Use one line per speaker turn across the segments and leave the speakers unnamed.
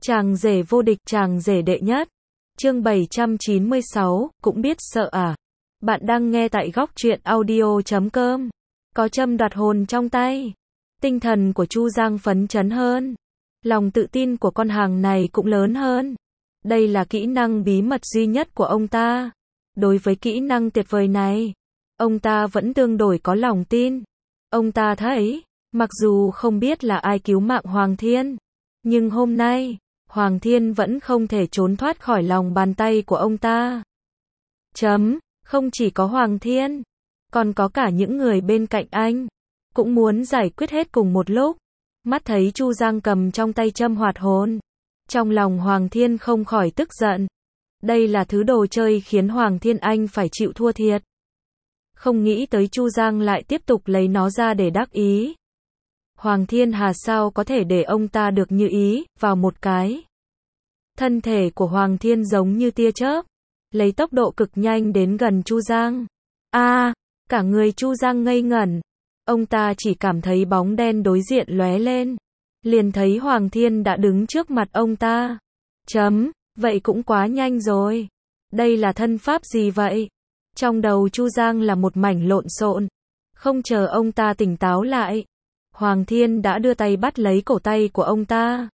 Chàng rể vô địch, chàng rể đệ nhất. Chương 796, cũng biết sợ à? Bạn đang nghe tại góc truyện audio.com. Có châm đoạt hồn trong tay. Tinh thần của Chu Giang phấn chấn hơn. Lòng tự tin của con hàng này cũng lớn hơn. Đây là kỹ năng bí mật duy nhất của ông ta. Đối với kỹ năng tuyệt vời này, ông ta vẫn tương đối có lòng tin. Ông ta thấy, mặc dù không biết là ai cứu mạng Hoàng Thiên, nhưng hôm nay, Hoàng Thiên vẫn không thể trốn thoát khỏi lòng bàn tay của ông ta. Không chỉ có Hoàng Thiên, còn có cả những người bên cạnh anh, cũng muốn giải quyết hết cùng một lúc. Mắt thấy Chu Giang cầm trong tay châm hoạt hồn, trong lòng Hoàng Thiên không khỏi tức giận. Đây là thứ đồ chơi khiến Hoàng Thiên anh phải chịu thua thiệt. Không nghĩ tới Chu Giang lại tiếp tục lấy nó ra để đắc ý. Hoàng Thiên Hà sao có thể để ông ta được như ý, vào một cái. Thân thể của Hoàng Thiên giống như tia chớp, lấy tốc độ cực nhanh đến gần Chu Giang. Cả người Chu Giang ngây ngẩn. Ông ta chỉ cảm thấy bóng đen đối diện lóe lên. Liền thấy Hoàng Thiên đã đứng trước mặt ông ta. Vậy cũng quá nhanh rồi. Đây là thân pháp gì vậy? Trong đầu Chu Giang là một mảnh lộn xộn. Không chờ ông ta tỉnh táo lại, Hoàng Thiên đã đưa tay bắt lấy cổ tay của ông ta.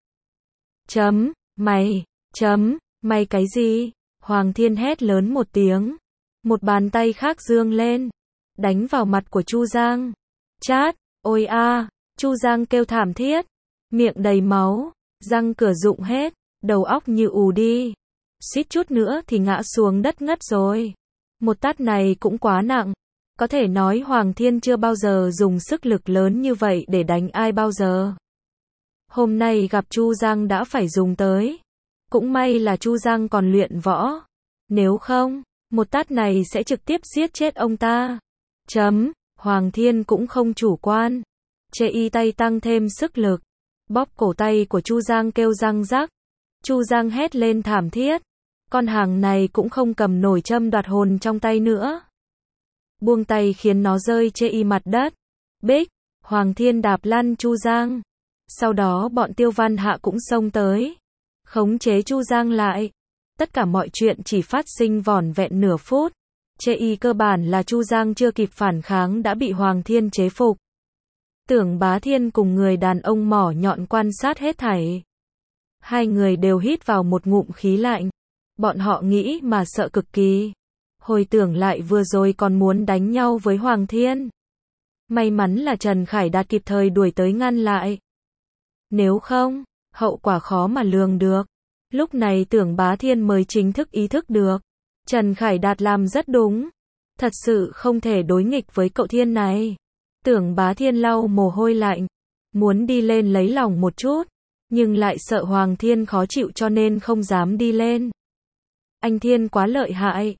Mày cái gì? Hoàng Thiên hét lớn một tiếng. Một bàn tay khác giương lên, đánh vào mặt của Chu Giang. Chát, ôi a! Chu Giang kêu thảm thiết, miệng đầy máu, răng cửa rụng hết, đầu óc như ù đi. Suýt chút nữa thì ngã xuống đất ngất rồi. Một tát này cũng quá nặng. Có thể nói Hoàng Thiên chưa bao giờ dùng sức lực lớn như vậy để đánh ai bao giờ. Hôm nay gặp Chu Giang đã phải dùng tới. Cũng may là Chu Giang còn luyện võ. Nếu không, một tát này sẽ trực tiếp giết chết ông ta. Hoàng Thiên cũng không chủ quan. Chê y tay tăng thêm sức lực. Bóp cổ tay của Chu Giang kêu răng rắc. Chu Giang hét lên thảm thiết. Con hàng này cũng không cầm nổi châm đoạt hồn trong tay nữa. Buông tay khiến nó rơi chê y mặt đất. Bích, Hoàng Thiên đạp lăn Chu Giang. Sau đó bọn Tiêu Văn Hạ cũng xông tới, khống chế Chu Giang lại. Tất cả mọi chuyện chỉ phát sinh vỏn vẹn nửa phút. Chê y cơ bản là Chu Giang chưa kịp phản kháng đã bị Hoàng Thiên chế phục. Tưởng Bá Thiên cùng người đàn ông mỏ nhọn quan sát hết thảy. Hai người đều hít vào một ngụm khí lạnh. Bọn họ nghĩ mà sợ cực kỳ. Hồi tưởng lại vừa rồi còn muốn đánh nhau với Hoàng Thiên. May mắn là Trần Khải Đạt kịp thời đuổi tới ngăn lại. Nếu không, hậu quả khó mà lường được. Lúc này Tưởng Bá Thiên mới chính thức ý thức được. Trần Khải Đạt làm rất đúng. Thật sự không thể đối nghịch với cậu Thiên này. Tưởng Bá Thiên lau mồ hôi lạnh. Muốn đi lên lấy lòng một chút. Nhưng lại sợ Hoàng Thiên khó chịu cho nên không dám đi lên. Anh Thiên quá lợi hại.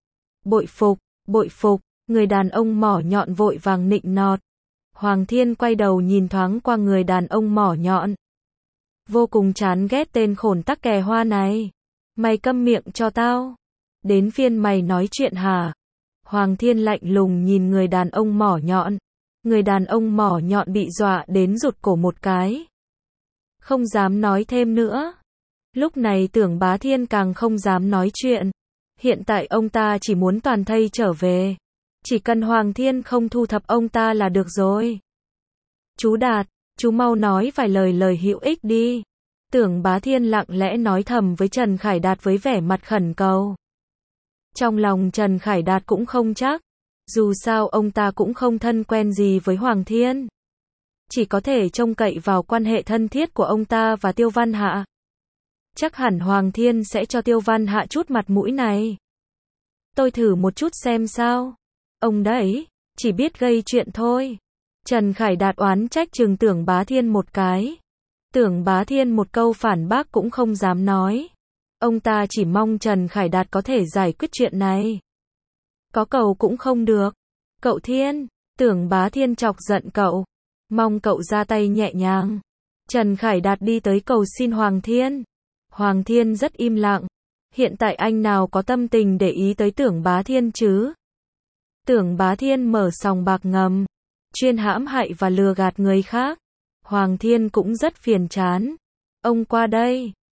Bội phục, người đàn ông mỏ nhọn vội vàng nịnh nọt. Hoàng Thiên quay đầu nhìn thoáng qua người đàn ông mỏ nhọn. Vô cùng chán ghét tên khổn tắc kè hoa này. Mày câm miệng cho tao. Đến phiên mày nói chuyện hả? Hoàng Thiên lạnh lùng nhìn người đàn ông mỏ nhọn. Người đàn ông mỏ nhọn bị dọa đến rụt cổ một cái. Không dám nói thêm nữa. Lúc này Tưởng Bá Thiên càng không dám nói chuyện. Hiện tại ông ta chỉ muốn toàn thây trở về. Chỉ cần Hoàng Thiên không thu thập ông ta là được rồi. Chú Đạt, chú mau nói vài lời hữu ích đi. Tưởng Bá Thiên lặng lẽ nói thầm với Trần Khải Đạt với vẻ mặt khẩn cầu. Trong lòng Trần Khải Đạt cũng không chắc. Dù sao ông ta cũng không thân quen gì với Hoàng Thiên. Chỉ có thể trông cậy vào quan hệ thân thiết của ông ta và Tiêu Văn Hạ. Chắc hẳn Hoàng Thiên sẽ cho Tiêu Văn Hạ chút mặt mũi này. Tôi thử một chút xem sao. Ông đấy, chỉ biết gây chuyện thôi. Trần Khải Đạt oán trách trừng Tưởng Bá Thiên một cái. Tưởng Bá Thiên một câu phản bác cũng không dám nói. Ông ta chỉ mong Trần Khải Đạt có thể giải quyết chuyện này. Có cầu cũng không được. Cậu Thiên, Tưởng Bá Thiên chọc giận cậu. Mong cậu ra tay nhẹ nhàng. Trần Khải Đạt đi tới cầu xin Hoàng Thiên. Hoàng Thiên rất im lặng. Hiện tại anh nào có tâm tình để ý tới Tưởng Bá Thiên chứ? Tưởng Bá Thiên mở sòng bạc ngầm, chuyên hãm hại và lừa gạt người khác. Hoàng Thiên cũng rất phiền chán. Ông qua đây,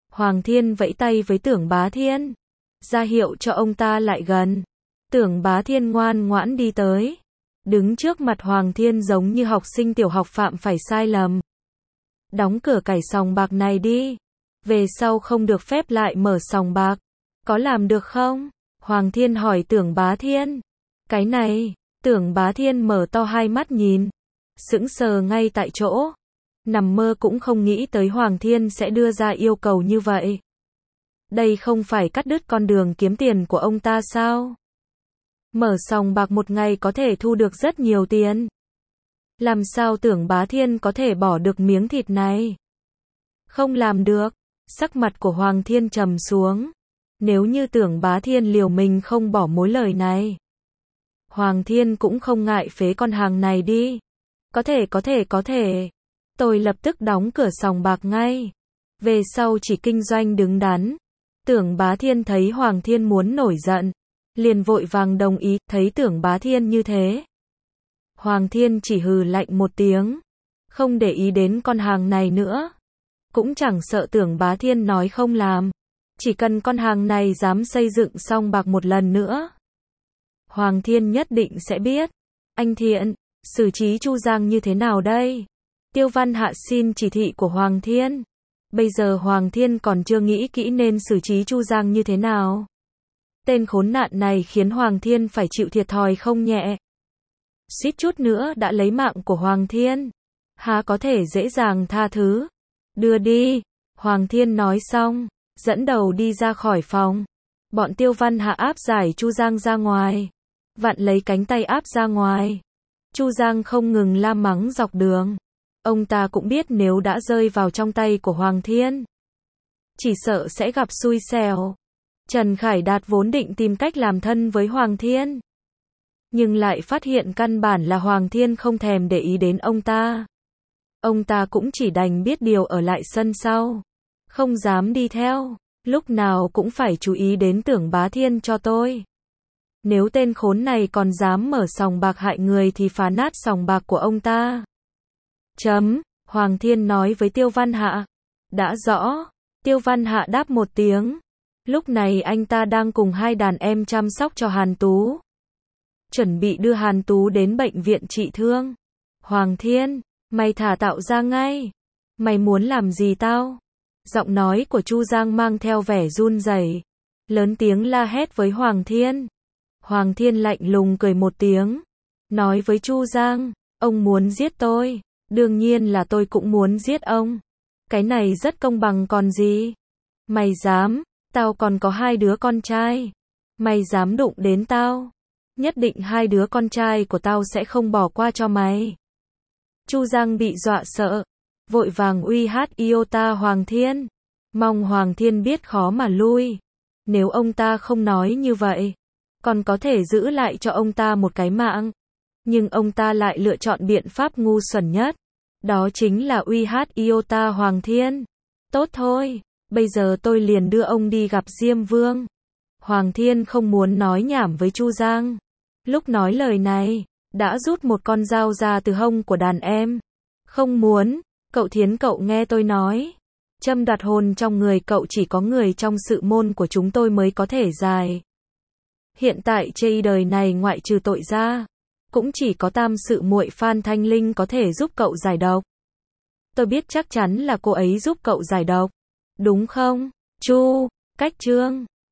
Hoàng Thiên vẫy tay với Tưởng Bá Thiên, ra hiệu cho ông ta lại gần. Tưởng Bá Thiên ngoan ngoãn đi tới, đứng trước mặt Hoàng Thiên giống như học sinh tiểu học phạm phải sai lầm. Đóng cửa cái sòng bạc này đi, về sau không được phép lại mở sòng bạc, có làm được không? Hoàng Thiên hỏi Tưởng Bá Thiên. Cái này, Tưởng Bá Thiên mở to hai mắt nhìn, sững sờ ngay tại chỗ, nằm mơ cũng không nghĩ tới Hoàng Thiên sẽ đưa ra yêu cầu như vậy. Đây không phải cắt đứt con đường kiếm tiền của ông ta sao? Mở sòng bạc một ngày có thể thu được rất nhiều tiền. Làm sao Tưởng Bá Thiên có thể bỏ được miếng thịt này? Không làm được. Sắc mặt của Hoàng Thiên trầm xuống. Nếu như Tưởng Bá Thiên liều mình không bỏ mối lời này, Hoàng Thiên cũng không ngại phế con hàng này đi. Có thể. Tôi lập tức đóng cửa sòng bạc ngay. Về sau chỉ kinh doanh đứng đắn. Tưởng Bá Thiên thấy Hoàng Thiên muốn nổi giận, liền vội vàng đồng ý. Thấy Tưởng Bá Thiên như thế, Hoàng Thiên chỉ hừ lạnh một tiếng, không để ý đến con hàng này nữa. Cũng chẳng sợ Tưởng Bá Thiên nói không làm, chỉ cần con hàng này dám xây dựng sòng bạc một lần nữa, Hoàng Thiên nhất định sẽ biết. Anh Thiện, xử trí Chu Giang như thế nào đây? Tiêu Văn Hạ xin chỉ thị của Hoàng Thiên. Bây giờ Hoàng Thiên còn chưa nghĩ kỹ nên xử trí Chu Giang như thế nào. Tên khốn nạn này khiến Hoàng Thiên phải chịu thiệt thòi không nhẹ. Suýt chút nữa đã lấy mạng của Hoàng Thiên, há có thể dễ dàng tha thứ. Đưa đi. Hoàng Thiên nói xong, dẫn đầu đi ra khỏi phòng. Bọn Tiêu Văn Hạ áp giải Chu Giang ra ngoài, vặn lấy cánh tay áp ra ngoài. Chu Giang không ngừng la mắng dọc đường. Ông ta cũng biết nếu đã rơi vào trong tay của Hoàng Thiên, chỉ sợ sẽ gặp xui xẻo. Trần Khải Đạt vốn định tìm cách làm thân với Hoàng Thiên, nhưng lại phát hiện căn bản là Hoàng Thiên không thèm để ý đến ông ta. Ông ta cũng chỉ đành biết điều ở lại sân sau, không dám đi theo. Lúc nào cũng phải chú ý đến Tưởng Bá Thiên cho tôi. Nếu tên khốn này còn dám mở sòng bạc hại người thì phá nát sòng bạc của ông ta. Hoàng Thiên nói với Tiêu Văn Hạ. Đã rõ. Tiêu Văn Hạ đáp một tiếng. Lúc này anh ta đang cùng hai đàn em chăm sóc cho Hàn Tú, chuẩn bị đưa Hàn Tú đến bệnh viện trị thương. Hoàng Thiên, mày thả tao ra ngay. Mày muốn làm gì tao? Giọng nói của Chu Giang mang theo vẻ run rẩy, lớn tiếng la hét với Hoàng Thiên. Hoàng Thiên lạnh lùng cười một tiếng, nói với Chu Giang, ông muốn giết tôi, đương nhiên là tôi cũng muốn giết ông. Cái này rất công bằng còn gì. Mày dám, tao còn có hai đứa con trai. Mày dám đụng đến tao, nhất định hai đứa con trai của tao sẽ không bỏ qua cho mày. Chu Giang bị dọa sợ, vội vàng uy hát iota Hoàng Thiên, mong Hoàng Thiên biết khó mà lui. Nếu ông ta không nói như vậy, còn có thể giữ lại cho ông ta một cái mạng. Nhưng ông ta lại lựa chọn biện pháp ngu xuẩn nhất, đó chính là uy hát iota Hoàng Thiên. Tốt thôi, bây giờ tôi liền đưa ông đi gặp Diêm Vương. Hoàng Thiên không muốn nói nhảm với Chu Giang. Lúc nói lời này, đã rút một con dao ra từ hông của đàn em. Không muốn, cậu Thiến cậu nghe tôi nói. Châm đoạt hồn trong người cậu chỉ có người trong sự môn của chúng tôi mới có thể giải. Hiện tại trên đời này ngoại trừ tội ra, cũng chỉ có tam sự muội Phan Thanh Linh có thể giúp cậu giải độc. Tôi biết chắc chắn là cô ấy giúp cậu giải độc, đúng không? Chu, Cách Trương.